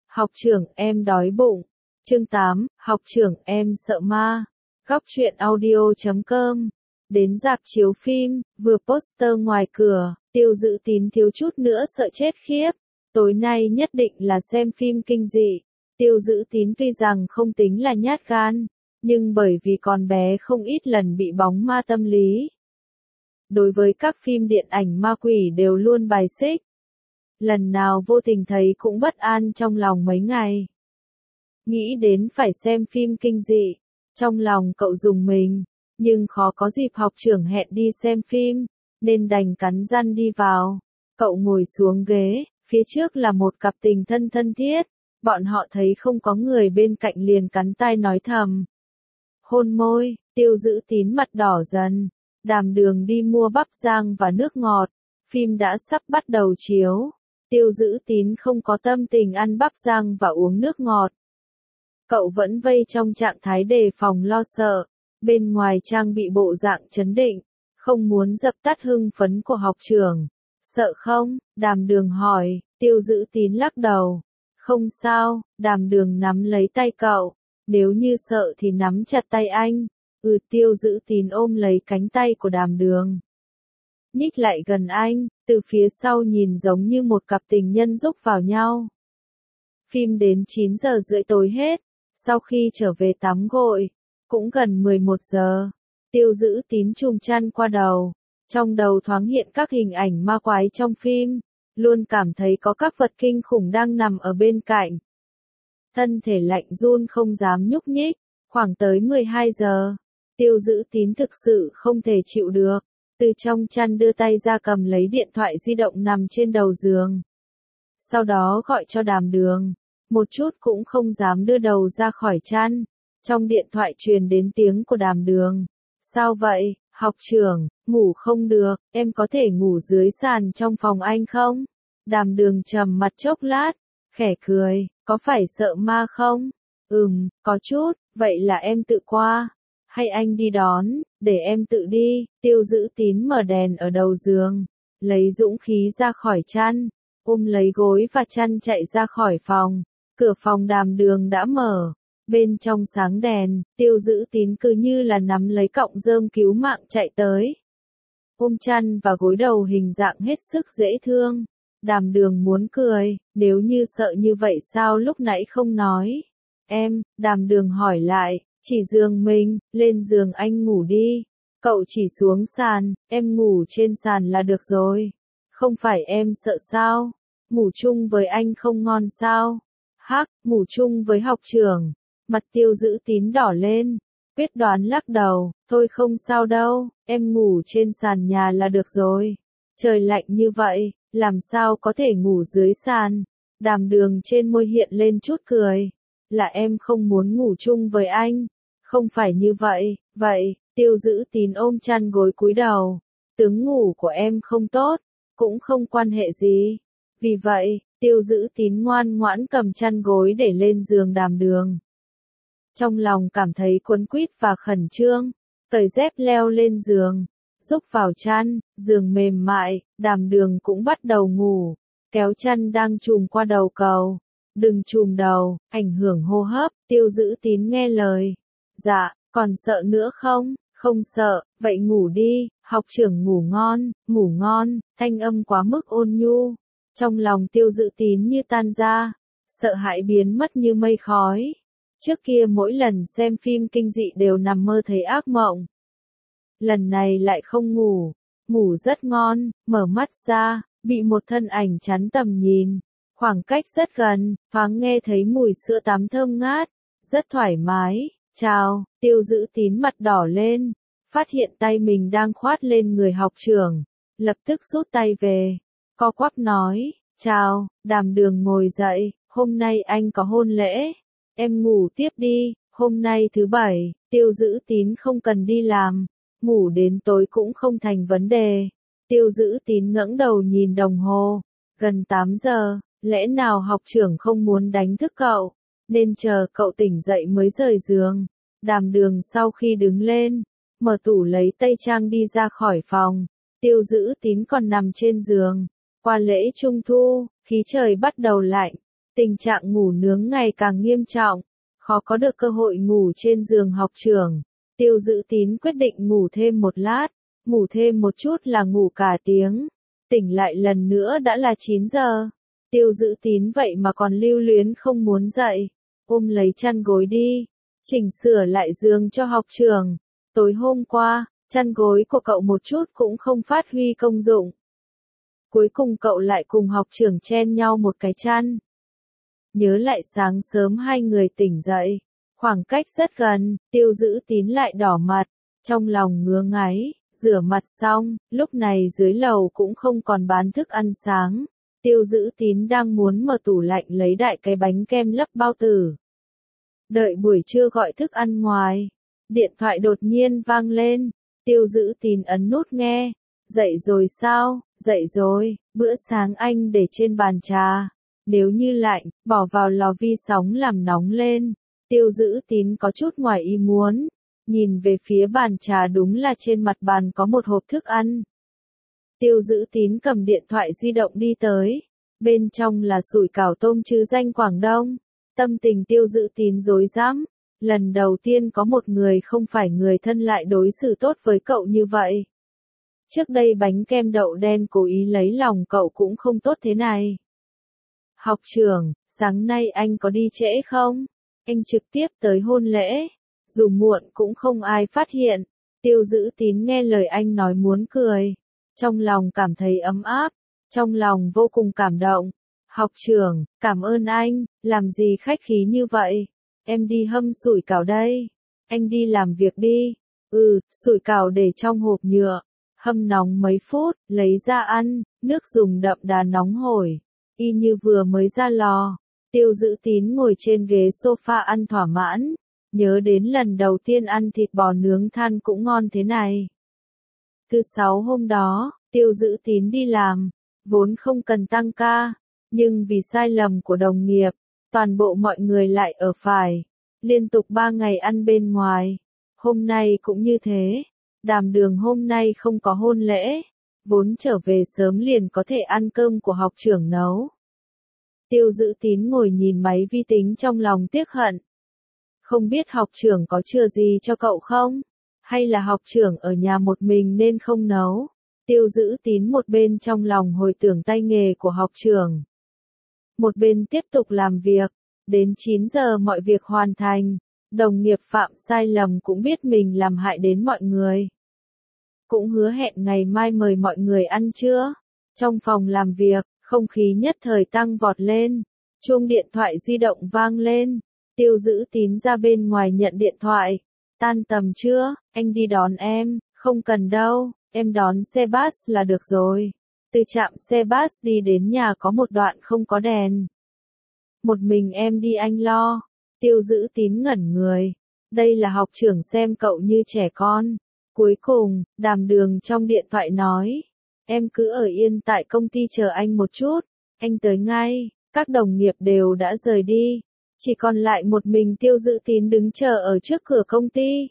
Học trưởng em đói bụng. Chương 8, học trưởng em sợ ma. Góc truyện audio.com. Đến rạp chiếu phim, vừa poster ngoài cửa, Tiêu Dữ Tín thiếu chút nữa sợ chết khiếp. Tối nay nhất định là xem phim kinh dị. Tiêu Dữ Tín tuy rằng không tính là nhát gan, nhưng bởi vì con bé không ít lần bị bóng ma tâm lý. Đối với các phim điện ảnh ma quỷ đều luôn bài xích. Lần nào vô tình thấy cũng bất an trong lòng mấy ngày. Nghĩ đến phải xem phim kinh dị, trong lòng cậu rùng mình, nhưng khó có dịp học trưởng hẹn đi xem phim, nên đành cắn răng đi vào. Cậu ngồi xuống ghế, phía trước là một cặp tình thân thân thiết, bọn họ thấy không có người bên cạnh liền cắn tai nói thầm. Hôn môi, Tiêu Dữ Tín mặt đỏ dần, Đàm Đường đi mua bắp rang và nước ngọt, phim đã sắp bắt đầu chiếu. Tiêu Dữ Tín không có tâm tình ăn bắp rang và uống nước ngọt. Cậu vẫn vây trong trạng thái đề phòng lo sợ, bên ngoài trang bị bộ dạng trấn định, không muốn dập tắt hưng phấn của học trưởng. Sợ không? Đàm Đường hỏi, Tiêu Dữ Tín lắc đầu. Không sao, Đàm Đường nắm lấy tay cậu, nếu như sợ thì nắm chặt tay anh. Tiêu Dữ Tín ôm lấy cánh tay của Đàm Đường. Nhích lại gần anh, từ phía sau nhìn giống như một cặp tình nhân rúc vào nhau. Phim đến 9 giờ rưỡi tối hết, sau khi trở về tắm gội, cũng gần 11 giờ. Tiêu Dữ Tín chùm chăn qua đầu, trong đầu thoáng hiện các hình ảnh ma quái trong phim, luôn cảm thấy có các vật kinh khủng đang nằm ở bên cạnh. Thân thể lạnh run không dám nhúc nhích, khoảng tới 12 giờ, Tiêu Dữ Tín thực sự không thể chịu được. Từ trong chăn đưa tay ra cầm lấy điện thoại di động nằm trên đầu giường. Sau đó gọi cho Đàm Đường, một chút cũng không dám đưa đầu ra khỏi chăn. Trong điện thoại truyền đến tiếng của Đàm Đường. Sao vậy, học trưởng, ngủ không được, em có thể ngủ dưới sàn trong phòng anh không? Đàm Đường trầm mặt chốc lát, khẽ cười, có phải sợ ma không? Có chút, vậy là em tự qua. Hay anh đi đón, để em tự đi. Tiêu Dữ Tín mở đèn ở đầu giường, lấy dũng khí ra khỏi chăn, ôm lấy gối và chăn chạy ra khỏi phòng. Cửa phòng Đàm Đường đã mở, bên trong sáng đèn, Tiêu Dữ Tín cứ như là nắm lấy cọng rơm cứu mạng chạy tới. Ôm chăn và gối đầu hình dạng hết sức dễ thương. Đàm Đường muốn cười, nếu như sợ như vậy sao lúc nãy không nói. Em, Đàm Đường hỏi lại. Chỉ giường mình, lên giường anh ngủ đi. Cậu chỉ xuống sàn, em ngủ trên sàn là được rồi. Không phải em sợ sao? Ngủ chung với anh không ngon sao? Ngủ chung với học trưởng. Mặt Tiêu Dữ Tín đỏ lên. Quyết đoán lắc đầu, thôi không sao đâu, em ngủ trên sàn nhà là được rồi. Trời lạnh như vậy, làm sao có thể ngủ dưới sàn? Đàm Đường trên môi hiện lên chút cười. Là em không muốn ngủ chung với anh. Không phải như vậy, Tiêu Dữ Tín ôm chăn gối cúi đầu. Tướng ngủ của em không tốt, cũng không quan hệ gì. Vì vậy, Tiêu Dữ Tín ngoan ngoãn cầm chăn gối để lên giường Đàm Đường. Trong lòng cảm thấy quấn quýt và khẩn trương, cởi dép leo lên giường, rúc vào chăn, giường mềm mại, Đàm Đường cũng bắt đầu ngủ, kéo chăn đang trùm qua đầu cậu. Đừng trùm đầu, ảnh hưởng hô hấp. Tiêu Dữ Tín nghe lời. Dạ, còn sợ nữa không? Không sợ, vậy ngủ đi, học trưởng ngủ ngon, thanh âm quá mức ôn nhu. Trong lòng Tiêu Dữ Tín như tan ra, sợ hãi biến mất như mây khói. Trước kia mỗi lần xem phim kinh dị đều nằm mơ thấy ác mộng. Lần này lại không ngủ, ngủ rất ngon, mở mắt ra, bị một thân ảnh chắn tầm nhìn. Khoảng cách rất gần, thoáng nghe thấy mùi sữa tắm thơm ngát, rất thoải mái. Chào, Tiêu Dữ Tín mặt đỏ lên, phát hiện tay mình đang khoát lên người học trưởng, lập tức rút tay về, co quắp nói, chào. Đàm Đường ngồi dậy, hôm nay anh có hôn lễ, em ngủ tiếp đi, hôm nay thứ bảy, Tiêu Dữ Tín không cần đi làm, ngủ đến tối cũng không thành vấn đề. Tiêu Dữ Tín ngẩng đầu nhìn đồng hồ, gần 8 giờ, lẽ nào học trưởng không muốn đánh thức cậu? Nên chờ cậu tỉnh dậy mới rời giường. Đàm Đường sau khi đứng lên, mở tủ lấy tây trang đi ra khỏi phòng. Tiêu Dữ Tín còn nằm trên giường. Qua lễ Trung thu, khí trời bắt đầu lạnh. Tình trạng ngủ nướng ngày càng nghiêm trọng, khó có được cơ hội ngủ trên giường học trưởng. Tiêu Dữ Tín quyết định ngủ thêm một lát, ngủ thêm một chút là ngủ cả tiếng. Tỉnh lại lần nữa đã là 9 giờ. Tiêu Dữ Tín vậy mà còn lưu luyến không muốn dậy, ôm lấy chăn gối đi, chỉnh sửa lại giường cho học trưởng. Tối hôm qua, chăn gối của cậu một chút cũng không phát huy công dụng. Cuối cùng cậu lại cùng học trưởng chen nhau một cái chăn. Nhớ lại sáng sớm hai người tỉnh dậy, khoảng cách rất gần, Tiêu Dữ Tín lại đỏ mặt, trong lòng ngứa ngáy, rửa mặt xong, lúc này dưới lầu cũng không còn bán thức ăn sáng. Tiêu Dữ Tín đang muốn mở tủ lạnh lấy đại cái bánh kem lấp bao tử. Đợi buổi trưa gọi thức ăn ngoài, điện thoại đột nhiên vang lên, Tiêu Dữ Tín ấn nút nghe. Dậy rồi sao? Dậy rồi, bữa sáng anh để trên bàn trà. Nếu như lạnh, bỏ vào lò vi sóng làm nóng lên. Tiêu Dữ Tín có chút ngoài ý muốn, nhìn về phía bàn trà đúng là trên mặt bàn có một hộp thức ăn. Tiêu Dữ Tín cầm điện thoại di động đi tới, bên trong là sủi cảo tôm chứ danh Quảng Đông. Tâm tình Tiêu Dữ Tín rối rắm, lần đầu tiên có một người không phải người thân lại đối xử tốt với cậu như vậy. Trước đây bánh kem đậu đen cố ý lấy lòng cậu cũng không tốt thế này. Học trưởng, sáng nay anh có đi trễ không? Anh trực tiếp tới hôn lễ, dù muộn cũng không ai phát hiện. Tiêu Dữ Tín nghe lời anh nói muốn cười, trong lòng cảm thấy ấm áp, trong lòng vô cùng cảm động. Học trưởng, cảm ơn anh, làm gì khách khí như vậy? Em đi hâm sủi cảo đây. Anh đi làm việc đi. Sủi cảo để trong hộp nhựa, hâm nóng mấy phút, lấy ra ăn, nước dùng đậm đà nóng hổi, y như vừa mới ra lò. Tiêu Dữ Tín ngồi trên ghế sofa ăn thỏa mãn, nhớ đến lần đầu tiên ăn thịt bò nướng than cũng ngon thế này. Thứ sáu hôm đó, Tiêu Dữ Tín đi làm, vốn không cần tăng ca, nhưng vì sai lầm của đồng nghiệp, toàn bộ mọi người lại ở phải, liên tục 3 ngày ăn bên ngoài. Hôm nay cũng như thế, Đàm Đường hôm nay không có hôn lễ, vốn trở về sớm liền có thể ăn cơm của học trưởng nấu. Tiêu Dữ Tín ngồi nhìn máy vi tính trong lòng tiếc hận. Không biết học trưởng có chừa gì cho cậu không? Hay là học trưởng ở nhà một mình nên không nấu? Tiêu Dữ Tín một bên trong lòng hồi tưởng tay nghề của học trưởng, một bên tiếp tục làm việc. Đến 9 giờ mọi việc hoàn thành, đồng nghiệp phạm sai lầm cũng biết mình làm hại đến mọi người. Cũng hứa hẹn ngày mai mời mọi người ăn trưa. Trong phòng làm việc, không khí nhất thời tăng vọt lên. Chuông điện thoại di động vang lên. Tiêu Dữ Tín ra bên ngoài nhận điện thoại. Tan tầm chưa? Anh đi đón em. Không cần đâu, em đón xe bus là được rồi. Từ trạm xe bus đi đến nhà có một đoạn không có đèn. Một mình em đi anh lo. Tiêu Dữ Tín ngẩn người. Đây là học trưởng xem cậu như trẻ con. Cuối cùng, Đàm Đường trong điện thoại nói. Em cứ ở yên tại công ty chờ anh một chút. Anh tới ngay. Các đồng nghiệp đều đã rời đi. Chỉ còn lại một mình Tiêu Dữ Tín đứng chờ ở trước cửa công ty.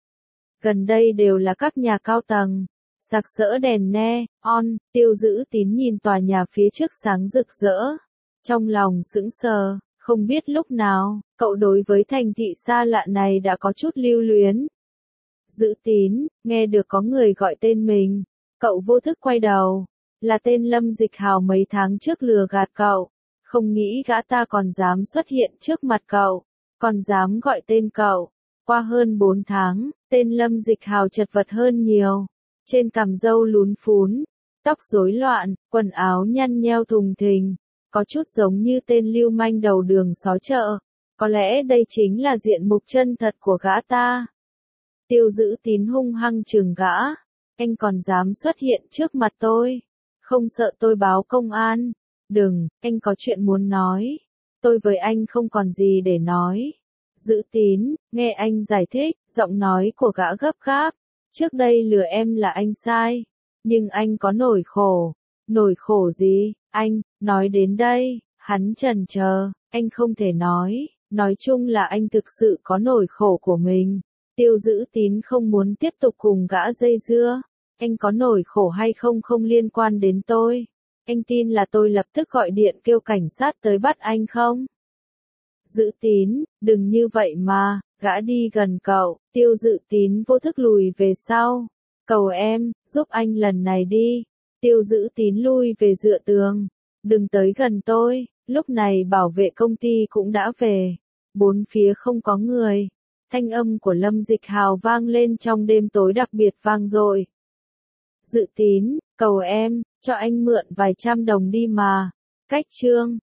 Gần đây đều là các nhà cao tầng. Sặc sỡ đèn neon, Tiêu Dữ Tín nhìn tòa nhà phía trước sáng rực rỡ. Trong lòng sững sờ, không biết lúc nào, cậu đối với thành thị xa lạ này đã có chút lưu luyến. Dữ Tín, nghe được có người gọi tên mình, cậu vô thức quay đầu. Là tên Lâm Dịch Hào mấy tháng trước lừa gạt cậu. Không nghĩ gã ta còn dám xuất hiện trước mặt cậu, còn dám gọi tên cậu. Qua hơn 4 tháng, tên Lâm Dịch Hào chật vật hơn nhiều. Trên cằm râu lún phún, tóc rối loạn, quần áo nhăn nheo thùng thình, có chút giống như tên lưu manh đầu đường xó chợ. Có lẽ đây chính là diện mục chân thật của gã ta. Tiêu Dữ Tín hung hăng trừng gã. Anh còn dám xuất hiện trước mặt tôi? Không sợ tôi báo công an? Đừng, anh có chuyện muốn nói. Tôi với anh không còn gì để nói. Dữ Tín, nghe anh giải thích, giọng nói của gã gấp gáp. Trước đây lừa em là anh sai. Nhưng anh có nỗi khổ. Nỗi khổ gì? Anh, nói đến đây, hắn chần chờ, anh không thể nói. Nói chung là anh thực sự có nỗi khổ của mình. Tiêu Dữ Tín không muốn tiếp tục cùng gã dây dưa. Anh có nỗi khổ hay không không liên quan đến tôi. Anh tin là tôi lập tức gọi điện kêu cảnh sát tới bắt anh không? Dự Tín, đừng như vậy mà, gã đi gần cậu, Tiêu Dự Tín vô thức lùi về sau. Cầu em, giúp anh lần này đi. Tiêu Dự Tín lui về dựa tường. Đừng tới gần tôi, lúc này bảo vệ công ty cũng đã về. Bốn phía không có người. Thanh âm của Lâm Dịch Hào vang lên trong đêm tối đặc biệt vang dội. Dự Tín, cầu em, cho anh mượn vài trăm đồng đi mà. Cách Trương.